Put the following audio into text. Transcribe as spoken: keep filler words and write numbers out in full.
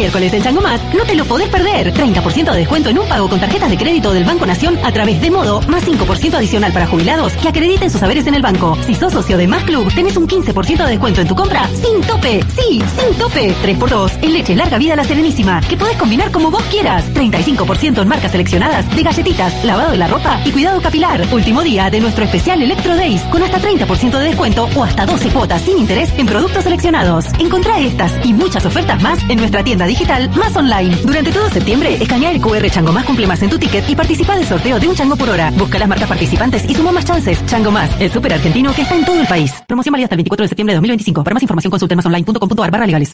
miércoles en Chango Más no te lo podés perder. treinta por ciento de descuento en un pago con tarjetas de crédito del Banco Nación a través de Modo, más cinco por ciento adicional para jubilados que acrediten sus saberes en el banco. Si sos socio de Más Club, tenés un quince por ciento de descuento en tu compra sin tope. Sí, sin tope. tres por dos en leche larga vida La Serenísima, que podés combinar como vos quieras. treinta y cinco por ciento en marcas seleccionadas de galletitas, lavado de la ropa y cuidado capilar. Último día de nuestro especial Electro Days, con hasta treinta por ciento de descuento o hasta doce cuotas sin interés en productos seleccionados. Encontrá estas y muchas ofertas más en nuestra tienda digital Más Online. Durante todo septiembre, escanea el cu erre Chango Más Cumple Más en tu ticket y participa del sorteo de un chango por hora. Busca las marcas participantes y suma más chances. Chango Más, el súper argentino que está en todo el país. Promoción válida hasta el veinticuatro de septiembre de dos mil veinticinco. Para más información consulta en masonline punto com punto ar barra legales.